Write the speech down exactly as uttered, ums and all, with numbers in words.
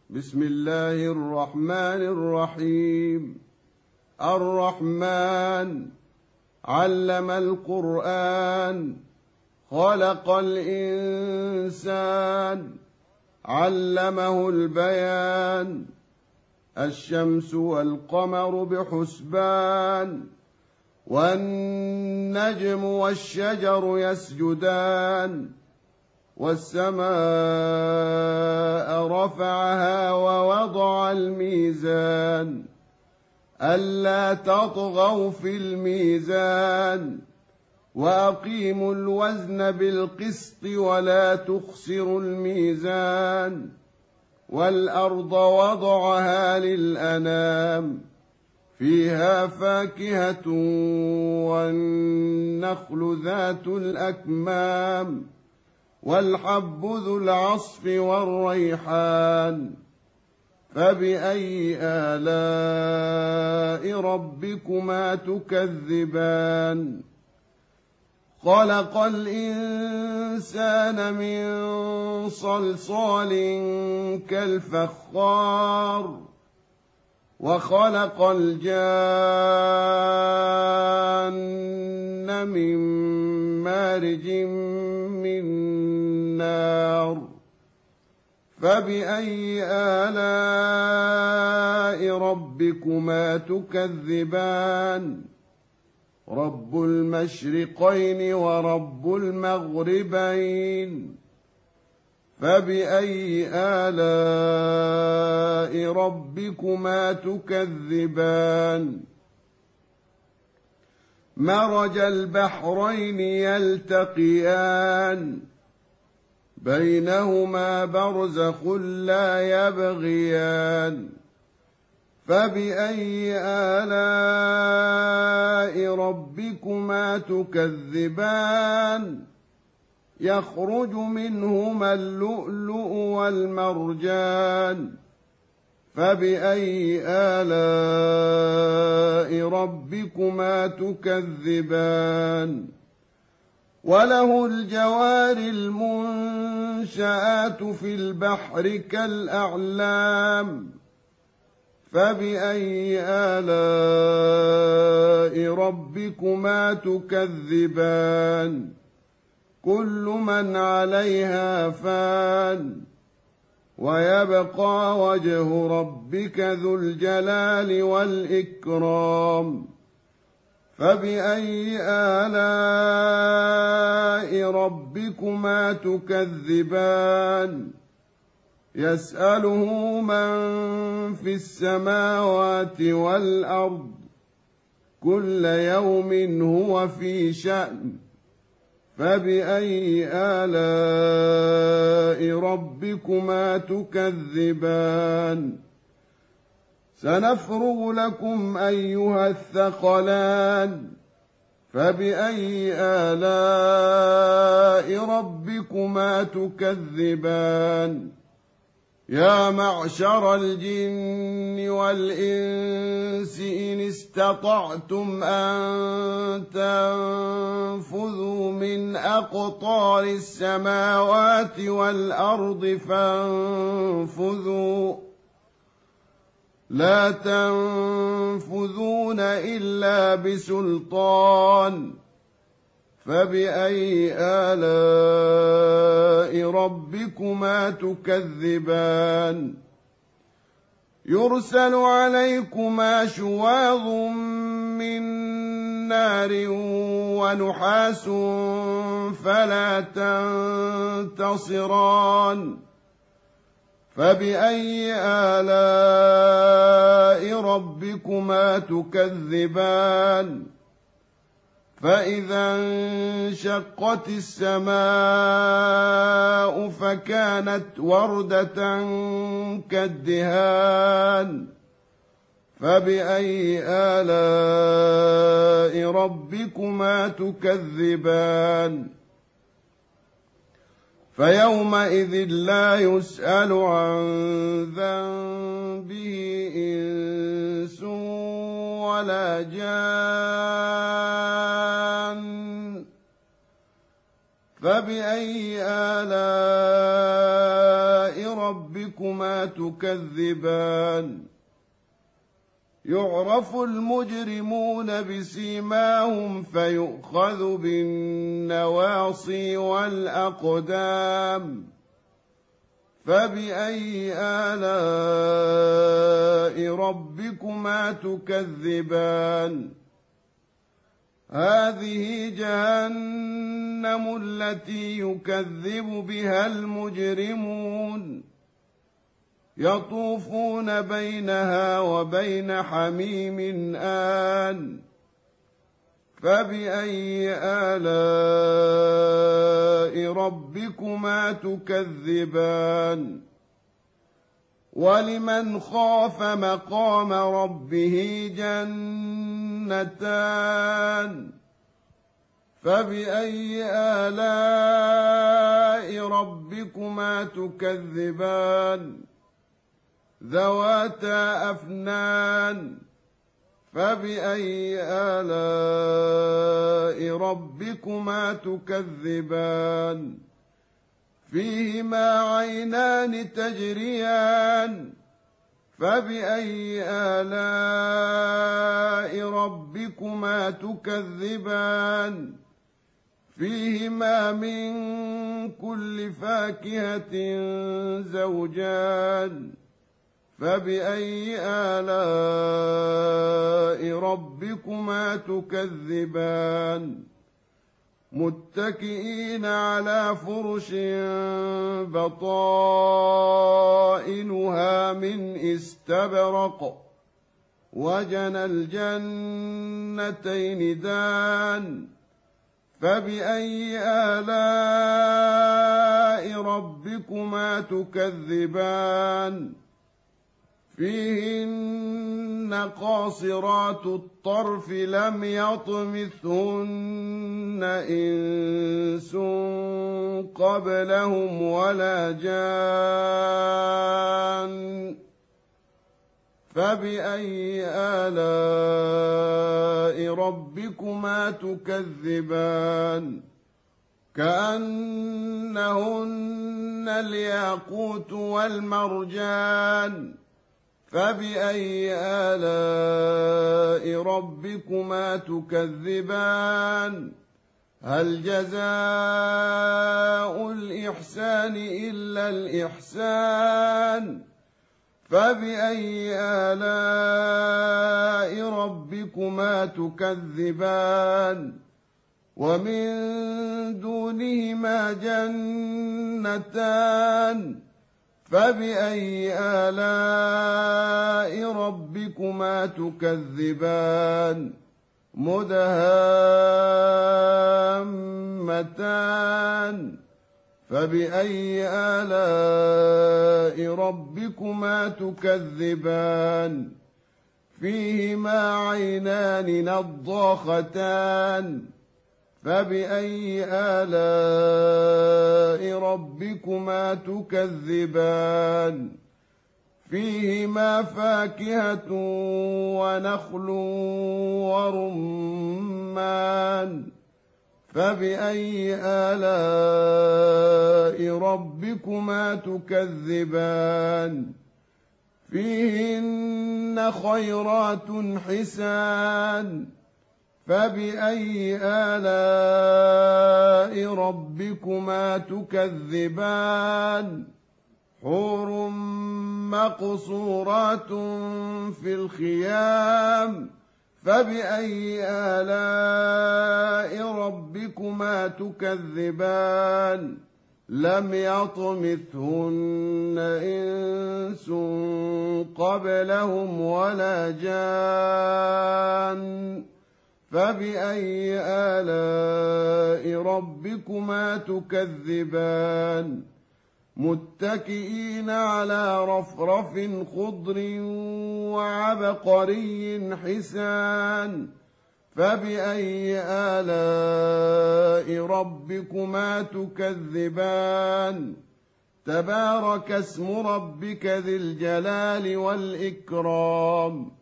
بسم الله الرحمن الرحيم. الرحمن علم القرآن، خلق الإنسان، علمه البيان. الشمس والقمر بحسبان، والنجم والشجر يسجدان. والسماء رفعها ووضع الميزان، ألا تطغوا في الميزان، وأقيموا الوزن بالقسط ولا تخسروا الميزان. والأرض وضعها للأنام، فيها فاكهة والنخل ذات الأكمام، والحب ذو العصف والريحان. فبأي آلاء ربكما تكذبان؟ خلق الإنسان من صلصال كالفخار، وخلق الجان من مارج من نار. فبأي آلاء ربكما تكذبان؟ رب المشرقين ورب المغربين. فبأي آلاء ربكما تكذبان؟ مرج البحرين يلتقيان، بينهما برزخ لا يبغيان. فبأي آلاء ربكما تكذبان؟ يخرج منهما اللؤلؤ والمرجان. فبأي آلاء ربكما تكذبان؟ وله الجوار المنشآت في البحر كالأعلام. فبأي آلاء ربكما تكذبان؟ كل من عليها فان، ويبقى وجه ربك ذو الجلال والإكرام. فبأي آلاء ربكما تكذبان؟ يسأله من في السماوات والأرض، كل يوم هو في شأن. فبأي آلاء ربكما تكذبان؟ سنفرغ لكم أيها الثقلان. فبأي آلاء ربكما تكذبان؟ يا معشر الجن والإنس إن استطعتم أن تنفذوا من أقطار السماوات والأرض فانفذوا، لا تنفذون إلا بسلطان. فبأي آلاء ربكما تكذبان؟ يرسل عليكما شواظ من نار ونحاس فلا تنتصران. فبأي آلاء ربكما تكذبان؟ فإذا انشقت السماء فكانت وردة كالدهان. فبأي آلاء ربكما تكذبان؟ فيومئذ لا يسأل عن ذنبه إنس ولا جان. فبأي آلاء ربكما تكذبان يعرف المجرمون بسيماهم فيؤخذ بالنواصي والأقدام فبأي آلاء ربكما تكذبان هذه جهنم التي يكذب بها المجرمون يطوفون بينها وبين حميم آن فبأي آلاء ربكما تكذبان ولمن خاف مقام ربه جنتان فبأي آلاء ربكما تكذبان ذواتا أفنان فبأي آلاء ربكما تكذبان فيهما عينان تجريان فبأي آلاء ربكما تكذبان فيهما من كل فاكهة زوجان فبأي آلاء ربكما تكذبان متكئين على فرش بطائنها من استبرق وجنى الجنتين دان فبأي آلاء ربكما تكذبان فيهن قاصرات الطرف لم يطمثهن إنس قبلهم ولا جان فبأي آلاء ربكما تكذبان كأنهن الياقوت والمرجان فبأي آلاء ربكما تكذبان هل جزاء الإحسان إلا الإحسان فبأي آلاء ربكما تكذبان ومن دونهما جنتان فبأي آلاء ربكما تكذبان مدهامتان فبأي آلاء ربكما تكذبان فيهما عينان نضاختان فبأي آلاء ربكما تكذبان فيهما فاكهة ونخل ورمان فبأي آلاء ربكما تكذبان فيهن خيرات حسان فبأي آلاء ربكما تكذبان حور مقصورات في الخيام فبأي آلاء ربكما تكذبان لم يطمثهن إنس قبلهم ولا جان فبأي آلاء ربكما تكذبان متكئين على رفرف خضر وعبقري حسان فبأي آلاء ربكما تكذبان تبارك اسم ربك ذي الجلال والإكرام